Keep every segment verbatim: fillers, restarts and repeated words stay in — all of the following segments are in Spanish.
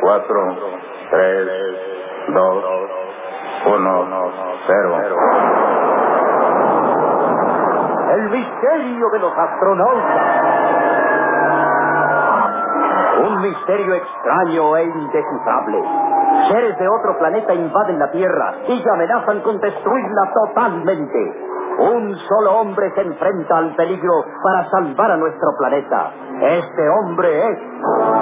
cuatro, tres, dos, uno, cero. El misterio de los astronautas. Un misterio extraño e indescifrable. Seres de otro planeta invaden la Tierra y amenazan con destruirla totalmente. Un solo hombre se enfrenta al peligro para salvar a nuestro planeta. Este hombre es...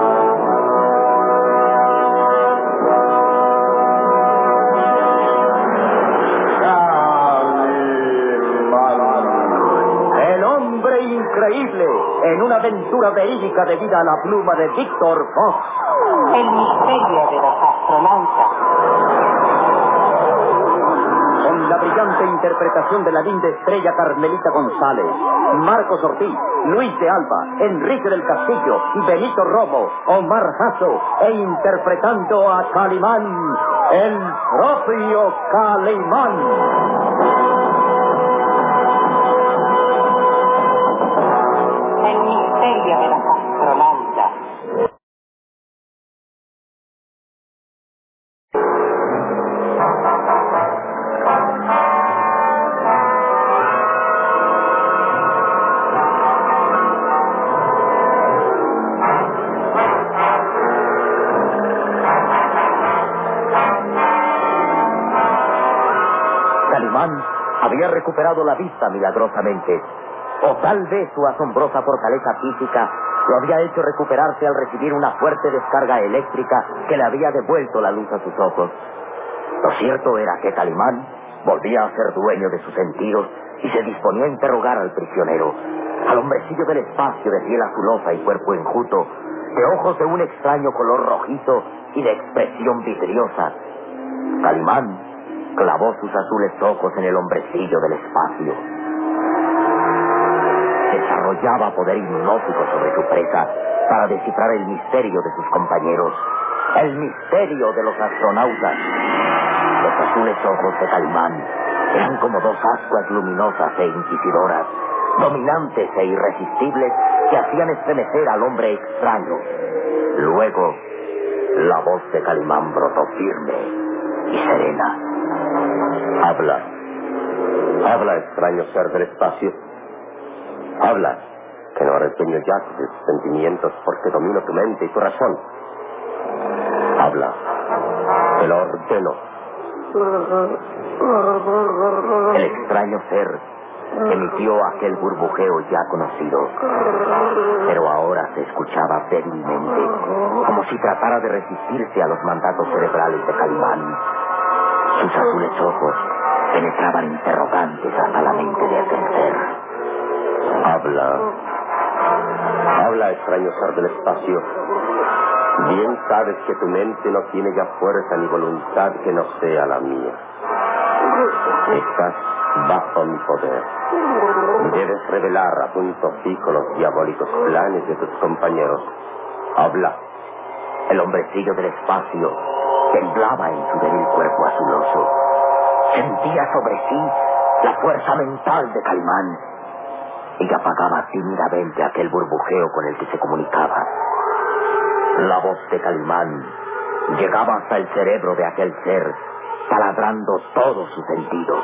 el hombre increíble, en una aventura verídica debida a la pluma de Víctor Fox. El misterio de los astronautas. Con la brillante interpretación de la linda estrella Carmelita González, Marcos Ortiz, Luis de Alba, Enrique del Castillo y Benito Romo, Omar Jasso, e interpretando a Calimán, el propio Calimán. El misterio de los astronautas. Calimán había recuperado la vista milagrosamente, o tal vez su asombrosa fortaleza física lo había hecho recuperarse al recibir una fuerte descarga eléctrica que le había devuelto la luz a sus ojos. Lo cierto era que Calimán volvía a ser dueño de sus sentidos y se disponía a interrogar al prisionero, al hombrecillo del espacio de piel azulosa y cuerpo enjuto, de ojos de un extraño color rojizo y de expresión vidriosa. Calimán clavó sus azules ojos en el hombrecillo del espacio. Desarrollaba poder hipnótico sobre su presa para descifrar el misterio de sus compañeros, el misterio de los astronautas. Los azules ojos de Calimán eran como dos ascuas luminosas e inquisidoras, dominantes e irresistibles, que hacían estremecer al hombre extraño. Luego, la voz de Calimán brotó firme y serena. Habla. Habla, extraño ser del espacio. Habla, que no eres dueño ya de tus sentimientos, porque domino tu mente y tu razón. Habla. Te lo ordeno. El extraño ser emitió aquel burbujeo ya conocido, pero ahora se escuchaba débilmente, como si tratara de resistirse a los mandatos cerebrales de Calimán. Sus azules ojos penetraban interrogantes hasta la mente de aquel ser. Habla. Habla, extraño ser del espacio. Bien sabes que tu mente no tiene ya fuerza ni voluntad que no sea la mía. Estás bajo mi poder. Debes revelar a punto fijo los diabólicos planes de tus compañeros. Habla. El hombrecillo del espacio temblaba en su débil cuerpo azuloso. Sentía sobre sí la fuerza mental de Calimán y apagaba tímidamente aquel burbujeo con el que se comunicaba. La voz de Calimán llegaba hasta el cerebro de aquel ser, taladrando todos sus sentidos.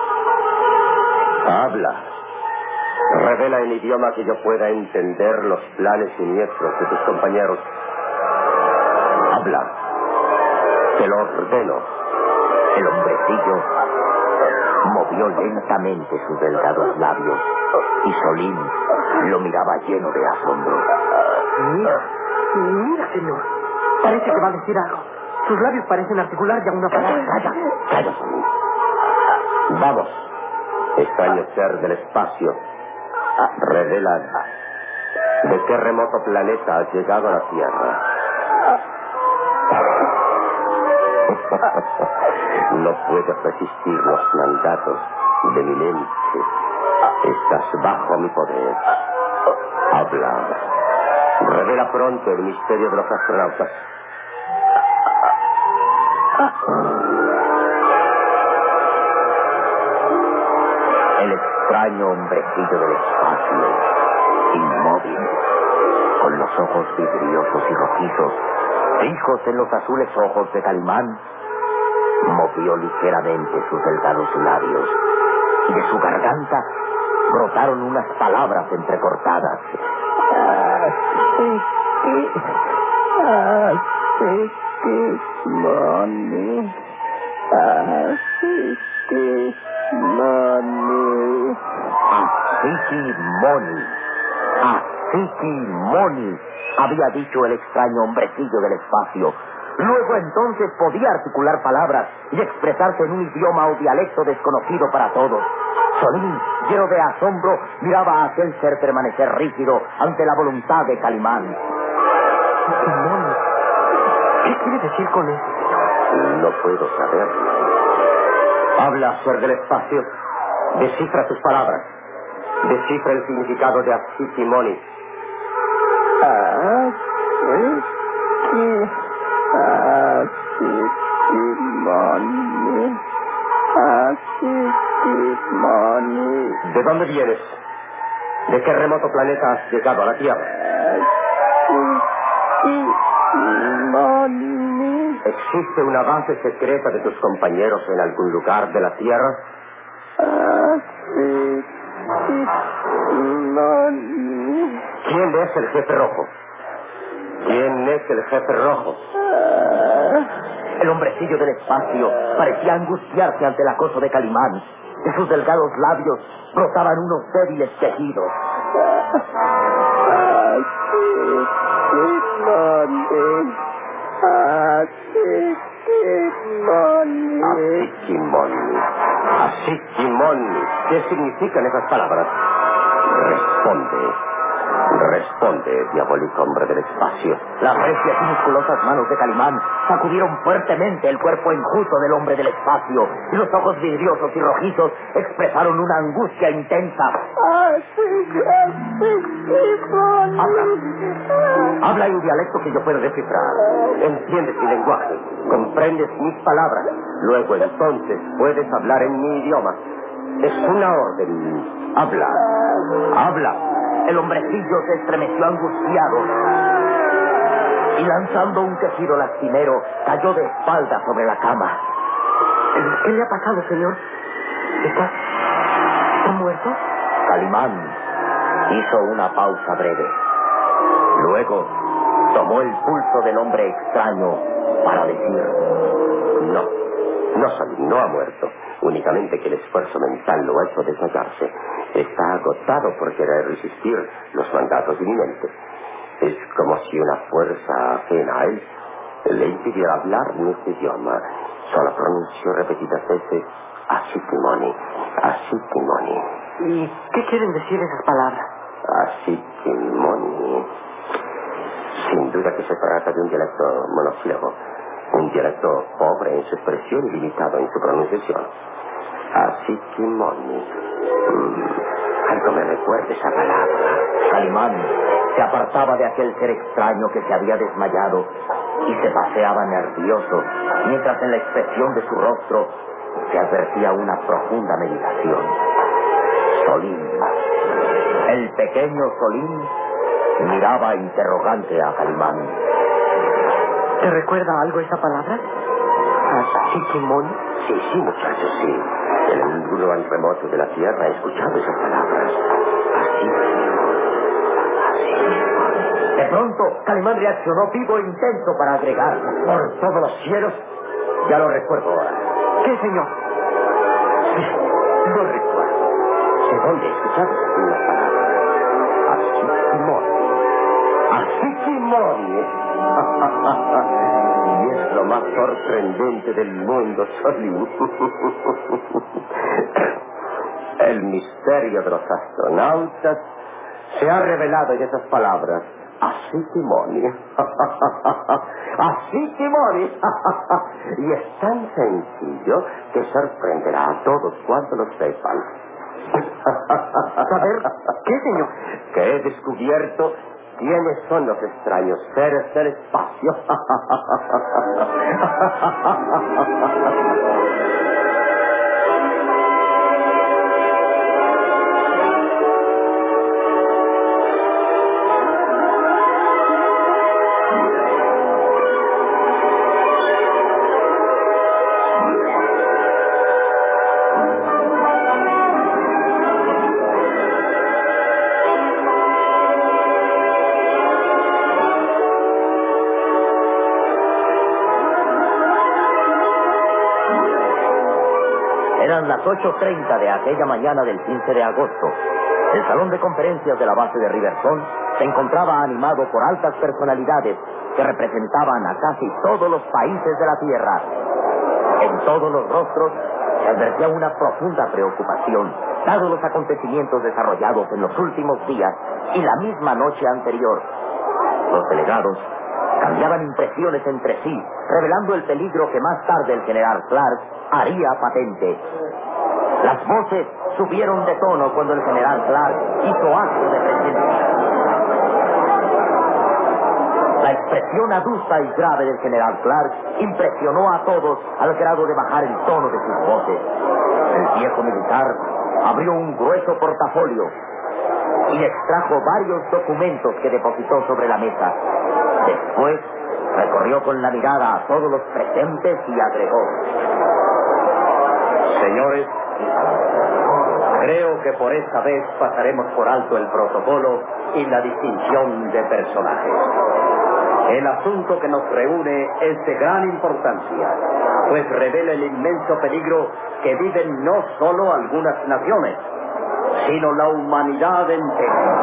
Habla. Revela en idioma que yo pueda entender los planes siniestros de tus compañeros. Habla. Te lo ordeno. El hombrecillo movió lentamente sus delgados labios y Solín lo miraba lleno de asombro. Mira, mira, señor. Parece que va a decir algo. Sus labios parecen articular ya una palabra. Calla, calla, Solín. Vamos, extraño ser del espacio. Revela de qué remoto planeta has llegado a la Tierra. No puedes resistir los mandatos de mi mente. Estás bajo mi poder. Habla. Revela pronto el misterio de los astronautas. El extraño hombrecillo del espacio, inmóvil, con los ojos vidriosos y rojizos, Fijos en los azules ojos de Calimán, movió ligeramente sus delgados labios y de su garganta brotaron unas palabras entrecortadas. Así que... Así que... Money... Así que... Money... Así que... Money... Así que... Money... había dicho el extraño hombrecillo del espacio. Luego entonces podía articular palabras y expresarse en un idioma o dialecto desconocido para todos. Solín, lleno de asombro, miraba a aquel ser permanecer rígido ante la voluntad de Calimán. Money. ¿Qué quiere decir con eso? No puedo saberlo. Habla, ser del espacio. Descifra sus palabras. Descifra el significado de Así Money. Así que... Así que... Money... Así que... Money... ¿De dónde vienes? ¿De qué remoto planeta has llegado a la Tierra? Así que... Money... ¿Existe una base secreta de tus compañeros en algún lugar de la Tierra? Así que... Money... ¿Quién es el jefe rojo? ¿Quién es el jefe rojo? El hombrecillo del espacio parecía angustiarse ante el acoso de Calimán. De sus delgados labios brotaban unos débiles quejidos. Así que Money... Así que Money... Así Money. Así Money. ¿Qué significan esas palabras? Responde. Responde, diabólico hombre del espacio. Las recias y musculosas manos de Calimán sacudieron fuertemente el cuerpo enjuto del hombre del espacio, y los ojos vidriosos y rojizos expresaron una angustia intensa. Habla. Habla en dialecto que yo puedo descifrar. Entiendes mi lenguaje, comprendes mis palabras. Luego entonces puedes hablar en mi idioma. Es una orden. Habla. Habla. El hombrecillo se estremeció angustiado y lanzando un quejido lastimero cayó de espaldas sobre la cama. ¿Qué le ha pasado, señor? ¿Está... ¿Está muerto? Calimán hizo una pausa breve. Luego tomó el pulso del hombre extraño para decir: No, no, Solín, no ha muerto. Únicamente que el esfuerzo mental lo ha hecho desmayarse. Está agotado por querer resistir los mandatos inminentes. Es como si una fuerza ajena a él le impidiera hablar en este idioma. Solo pronunció repetidas veces Así Money, Así Money. ¿Y qué quieren decir esas palabras? Así Money. Sin duda que se trata de un dialecto monosílabo. Un dialecto pobre en su expresión y limitado en su pronunciación. Así Money. Mm, algo me recuerda esa palabra. Calimán se apartaba de aquel ser extraño que se había desmayado y se paseaba nervioso, mientras en la expresión de su rostro se advertía una profunda meditación. Solín, el pequeño Solín, miraba interrogante a Calimán. ¿Te recuerda algo esa palabra? ¿Así Money? Sí, sí, muchachos, sí. En algún lugar remoto de la tierra he escuchado esas palabras. Así. De pronto, Calimán reaccionó vivo e intenso para agregar: por todos los cielos, ya lo recuerdo ahora. ¿Qué, señor? Sí, lo recuerdo. ¿De dónde he escuchado esas mismas palabras? Así Money. Así Money. Y es lo más sorprendente del mundo, Solín. El misterio de los astronautas se ha revelado en esas palabras. Así Money. Así Money. Y es tan sencillo que sorprenderá a todos cuantos lo sepan. ¿Saber qué, señor? Que he descubierto quiénes son los extraños seres del espacio. ocho treinta de aquella mañana del quince de agosto, el salón de conferencias de la base de Riverson se encontraba animado por altas personalidades que representaban a casi todos los países de la Tierra. En todos los rostros se advertía una profunda preocupación, dados los acontecimientos desarrollados en los últimos días y la misma noche anterior. Los delegados cambiaban impresiones entre sí, revelando el peligro que más tarde el general Clark haría patente. Las voces subieron de tono cuando el general Clark hizo acto de presencia. La expresión adusta y grave del general Clark impresionó a todos al grado de bajar el tono de sus voces. El viejo militar abrió un grueso portafolio y extrajo varios documentos que depositó sobre la mesa. Después recorrió con la mirada a todos los presentes y agregó: Señores, creo que por esta vez pasaremos por alto el protocolo y la distinción de personajes. El asunto que nos reúne es de gran importancia, pues revela el inmenso peligro que viven no solo algunas naciones, sino la humanidad entera.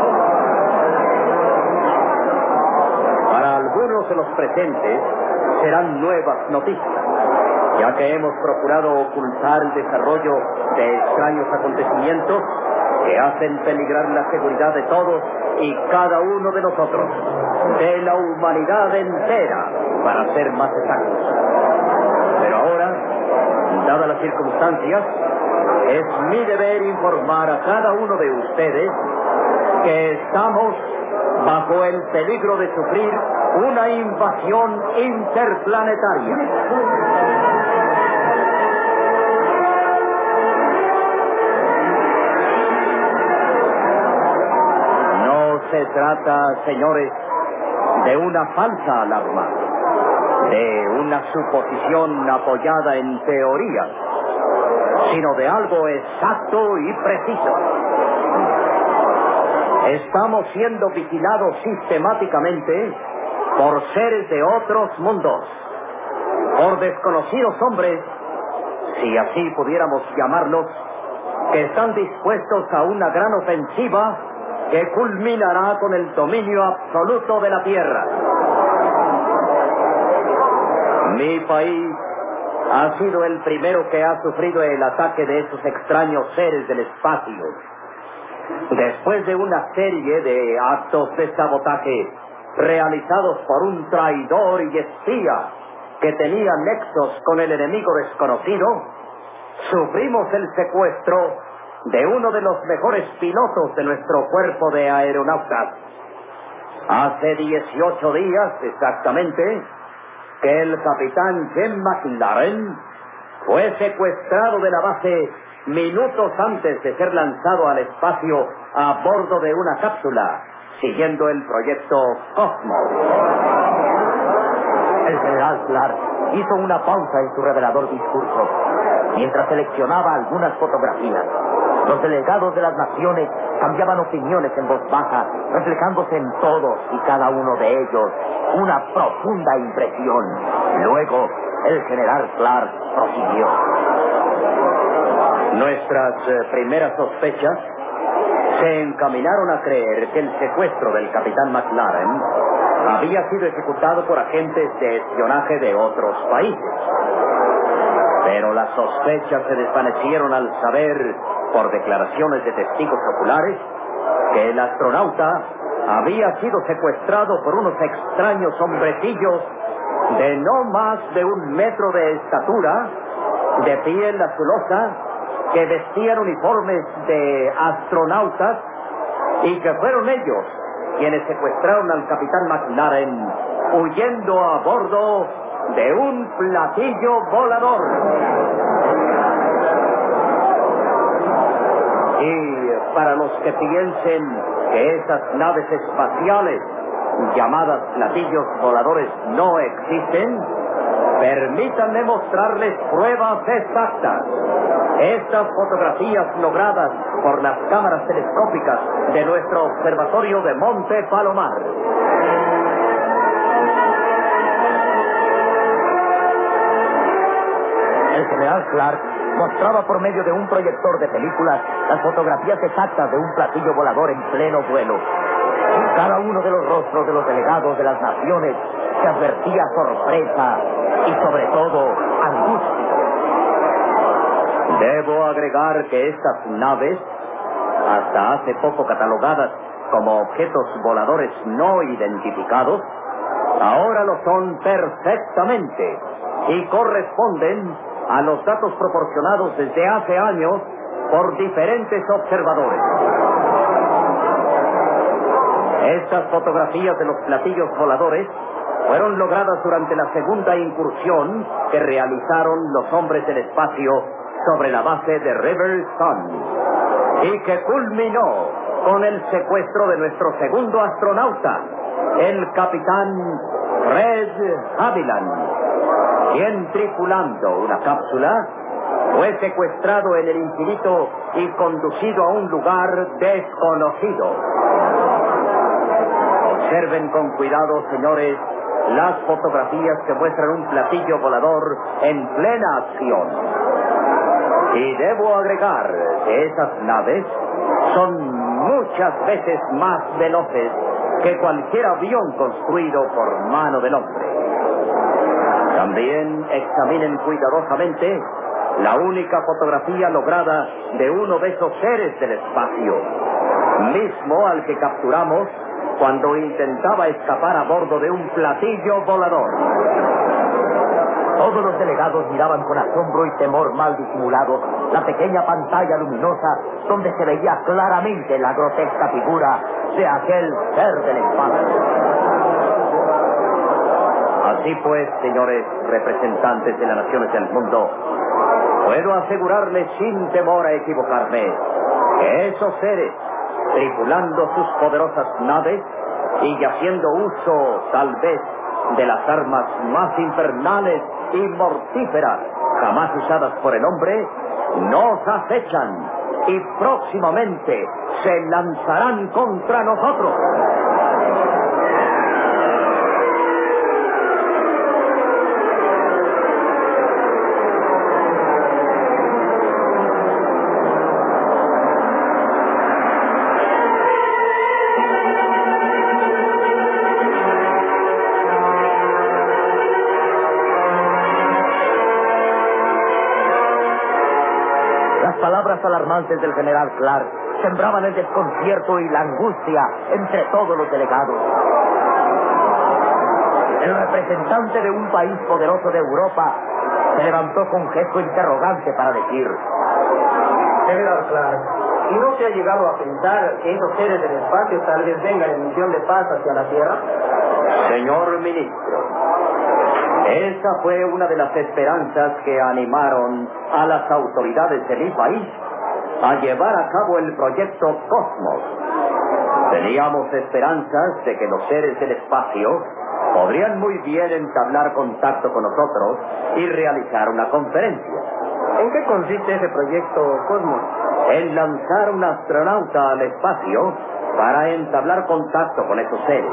Para algunos de los presentes serán nuevas noticias, ya que hemos procurado ocultar el desarrollo de extraños acontecimientos que hacen peligrar la seguridad de todos y cada uno de nosotros, de la humanidad entera, para ser más exactos. Pero ahora, dadas las circunstancias, es mi deber informar a cada uno de ustedes que estamos bajo el peligro de sufrir una invasión interplanetaria. No se trata, señores, de una falsa alarma, de una suposición apoyada en teorías, sino de algo exacto y preciso. Estamos siendo vigilados sistemáticamente por seres de otros mundos, por desconocidos hombres, si así pudiéramos llamarlos, que están dispuestos a una gran ofensiva que culminará con el dominio absoluto de la Tierra. Mi país ha sido el primero que ha sufrido el ataque de esos extraños seres del espacio. Después de una serie de actos de sabotaje realizados por un traidor y espía que tenía nexos con el enemigo desconocido, sufrimos el secuestro de uno de los mejores pilotos de nuestro cuerpo de aeronautas. Hace dieciocho días exactamente que el capitán Jim McLaren fue secuestrado de la base minutos antes de ser lanzado al espacio a bordo de una cápsula, siguiendo el proyecto Cosmos. El general Clark hizo una pausa en su revelador discurso, mientras seleccionaba algunas fotografías. Los delegados de las naciones cambiaban opiniones en voz baja, reflejándose en todos y cada uno de ellos una profunda impresión. Luego, el general Clark prosiguió: Nuestras eh, primeras sospechas se encaminaron a creer que el secuestro del capitán McLaren había sido ejecutado por agentes de espionaje de otros países. Pero las sospechas se desvanecieron al saber, por declaraciones de testigos oculares, que el astronauta había sido secuestrado por unos extraños hombrecillos de no más de un metro de estatura, de piel azulosa, que vestían uniformes de astronautas y que fueron ellos quienes secuestraron al capitán McLaren huyendo a bordo de un platillo volador. Y para los que piensen que esas naves espaciales llamadas platillos voladores no existen, permítanme mostrarles pruebas exactas. Estas fotografías logradas por las cámaras telescópicas de nuestro observatorio de Monte Palomar. El general Clark mostraba por medio de un proyector de películas las fotografías exactas de un platillo volador en pleno vuelo. En cada uno de los rostros de los delegados de las naciones se advertía sorpresa y, sobre todo, angustia. Debo agregar que estas naves, hasta hace poco catalogadas como objetos voladores no identificados, ahora lo son perfectamente y corresponden a los datos proporcionados desde hace años por diferentes observadores. Estas fotografías de los platillos voladores fueron logradas durante la segunda incursión que realizaron los hombres del espacio sobre la base de River Sun y que culminó con el secuestro de nuestro segundo astronauta, el capitán Fred Haviland, quien, tripulando una cápsula, fue secuestrado en el infinito y conducido a un lugar desconocido. Observen con cuidado, señores, las fotografías que muestran un platillo volador en plena acción. Y debo agregar que esas naves son muchas veces más veloces que cualquier avión construido por mano del hombre. También examinen cuidadosamente la única fotografía lograda de uno de esos seres del espacio, mismo al que capturamos cuando intentaba escapar a bordo de un platillo volador. Todos los delegados miraban con asombro y temor mal disimulados la pequeña pantalla luminosa donde se veía claramente la grotesca figura de aquel ser del espacio. Así pues, señores representantes de las naciones del mundo, puedo asegurarles sin temor a equivocarme que esos seres, tripulando sus poderosas naves y haciendo uso, tal vez, de las armas más infernales y mortíferas jamás usadas por el hombre, nos acechan y próximamente se lanzarán contra nosotros. Palabras alarmantes del general Clark sembraban el desconcierto y la angustia entre todos los delegados. El representante de un país poderoso de Europa se levantó con gesto interrogante para decir: General Clark, ¿y no se ha llegado a pensar que esos seres del espacio tal vez vengan en misión de paz hacia la Tierra? Señor ministro, esa fue una de las esperanzas que animaron a las autoridades de mi país a llevar a cabo el proyecto Cosmos. Teníamos esperanzas de que los seres del espacio podrían muy bien entablar contacto con nosotros y realizar una conferencia. ¿En qué consiste ese proyecto Cosmos? En lanzar un astronauta al espacio para entablar contacto con esos seres.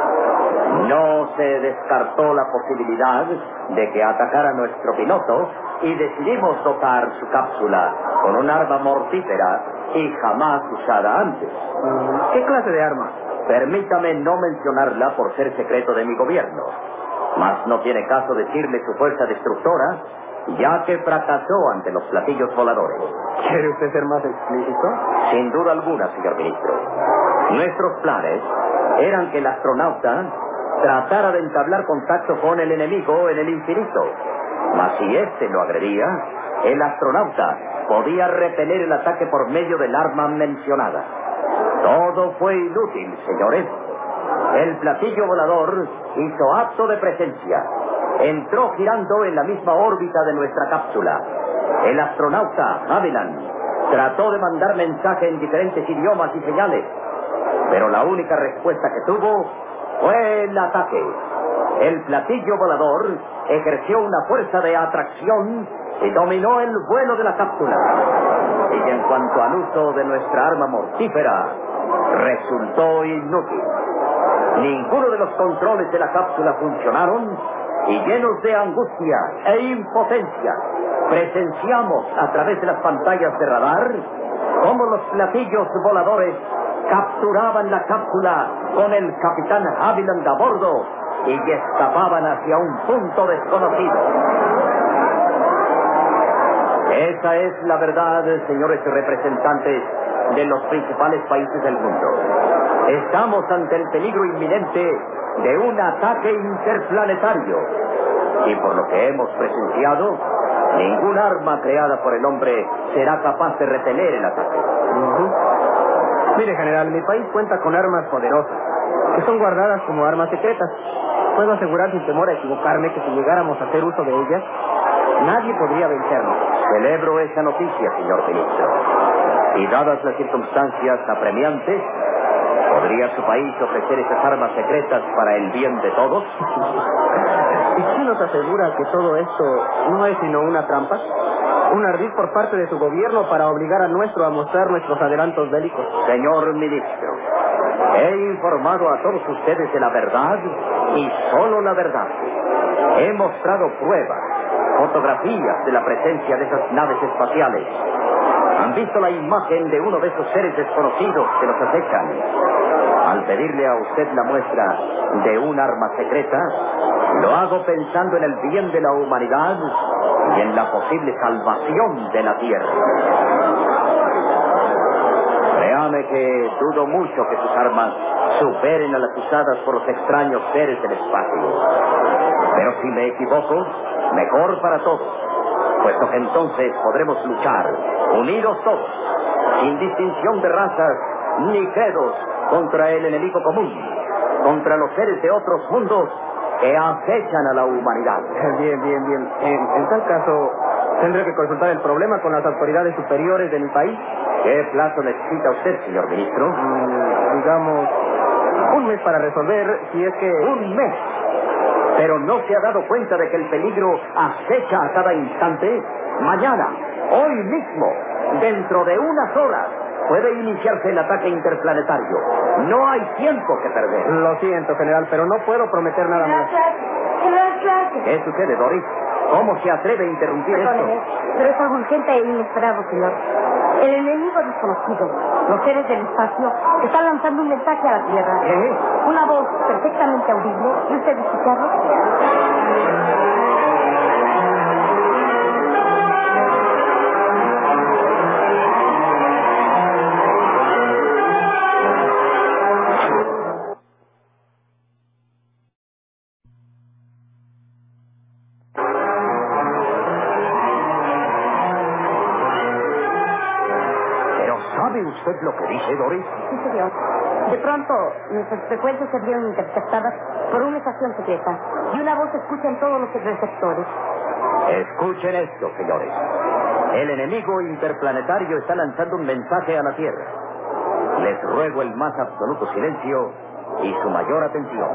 No se descartó la posibilidad de que atacara a nuestro piloto y decidimos dotar su cápsula con un arma mortífera y jamás usada antes. ¿Qué clase de arma? Permítame no mencionarla por ser secreto de mi gobierno, mas no tiene caso decirle su fuerza destructora, ya que fracasó ante los platillos voladores. ¿Quiere usted ser más explícito? Sin duda alguna, señor ministro. Nuestros planes eran que el astronauta tratara de entablar contacto con el enemigo en el infinito. Mas si éste lo agredía, el astronauta podía repeler el ataque por medio del arma mencionada. Todo fue inútil, señores. El platillo volador hizo acto de presencia. Entró girando en la misma órbita de nuestra cápsula. El astronauta Haviland trató de mandar mensaje en diferentes idiomas y señales, pero la única respuesta que tuvo fue el ataque. El platillo volador ejerció una fuerza de atracción y dominó el vuelo de la cápsula. Y en cuanto al uso de nuestra arma mortífera, resultó inútil. Ninguno de los controles de la cápsula funcionaron y, llenos de angustia e impotencia, presenciamos a través de las pantallas de radar cómo los platillos voladores capturaban la cápsula con el capitán Haviland a bordo y escapaban hacia un punto desconocido. Esa es la verdad, señores representantes de los principales países del mundo. Estamos ante el peligro inminente de un ataque interplanetario. Y por lo que hemos presenciado, ningún arma creada por el hombre será capaz de repeler el ataque. Uh-huh. Mire, general, mi país cuenta con armas poderosas, que son guardadas como armas secretas. Puedo asegurar sin temor a equivocarme que si llegáramos a hacer uso de ellas, nadie podría vencernos. Celebro esa noticia, señor ministro. Y dadas las circunstancias apremiantes, ¿podría su país ofrecer esas armas secretas para el bien de todos? ¿Y quién nos asegura que todo esto no es sino una trampa? Un ardid por parte de su gobierno para obligar a nuestro a mostrar nuestros adelantos bélicos. Señor ministro, he informado a todos ustedes de la verdad y solo la verdad. He mostrado pruebas, fotografías de la presencia de esas naves espaciales. Han visto la imagen de uno de esos seres desconocidos que nos acechan. Al pedirle a usted la muestra de un arma secreta, lo hago pensando en el bien de la humanidad y en la posible salvación de la Tierra. Créame que dudo mucho que sus armas superen a las usadas por los extraños seres del espacio. Pero si me equivoco, mejor para todos, puesto que entonces podremos luchar, unidos todos, sin distinción de razas ni credos, contra el enemigo común, contra los seres de otros mundos que acechan a la humanidad. Bien, bien, bien. En, en tal caso, tendré que consultar el problema con las autoridades superiores de mi país. ¿Qué plazo necesita usted, señor ministro? Mm, digamos, un mes para resolver, si es que... ¿Un mes? ¿Pero no se ha dado cuenta de que el peligro acecha a cada instante? Mañana, hoy mismo, dentro de unas horas, puede iniciarse el ataque interplanetario. No hay tiempo que perder. Lo siento, general, pero no puedo prometer nada más. ¿Qué sucede, Doris? ¿Cómo se atreve a interrumpir Perdóneme, esto? pero es algo urgente e inesperado, señor. El enemigo desconocido, los seres del espacio, están lanzando un mensaje a la Tierra. ¿Qué? Una voz perfectamente audible. ¿Y usted escucharlo? ¿Sabe usted lo que dice, Doris? Sí, señor. De pronto, nuestras frecuencias se vieron interceptadas por una estación secreta y una voz se escucha en todos los receptores. Escuchen esto, señores. El enemigo interplanetario está lanzando un mensaje a la Tierra. Les ruego el más absoluto silencio y su mayor atención.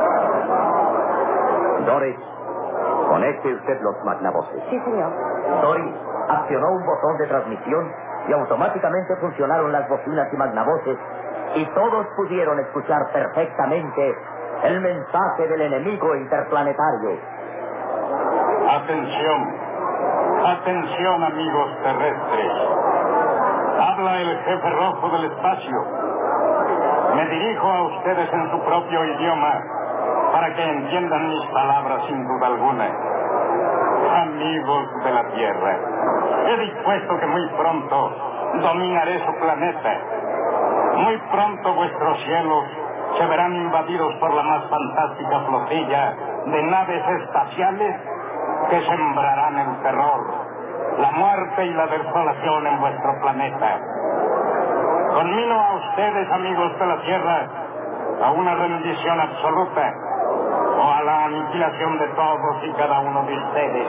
Doris, conecte usted los magnavoces. Sí, señor. Doris accionó un botón de transmisión y automáticamente funcionaron las bocinas y magnavoces y todos pudieron escuchar perfectamente el mensaje del enemigo interplanetario. Atención, atención amigos terrestres. Habla el jefe rojo del espacio. Me dirijo a ustedes en su propio idioma para que entiendan mis palabras sin duda alguna. Amigos de la Tierra, he dispuesto que muy pronto dominaré su planeta. Muy pronto vuestros cielos se verán invadidos por la más fantástica flotilla de naves espaciales que sembrarán el terror, la muerte y la desolación en vuestro planeta. Conmino a ustedes, amigos de la Tierra, a una rendición absoluta o a la aniquilación de todos y cada uno de ustedes.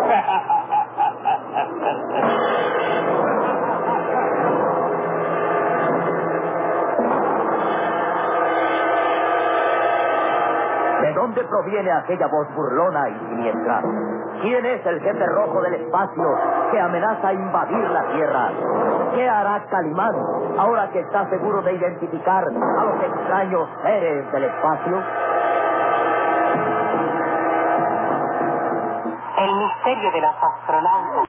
¿De dónde proviene aquella voz burlona y siniestra? ¿Quién es el jefe rojo del espacio que amenaza invadir la Tierra? ¿Qué hará Calimán ahora que está seguro de identificar a los extraños seres del espacio? El misterio de los astronautas.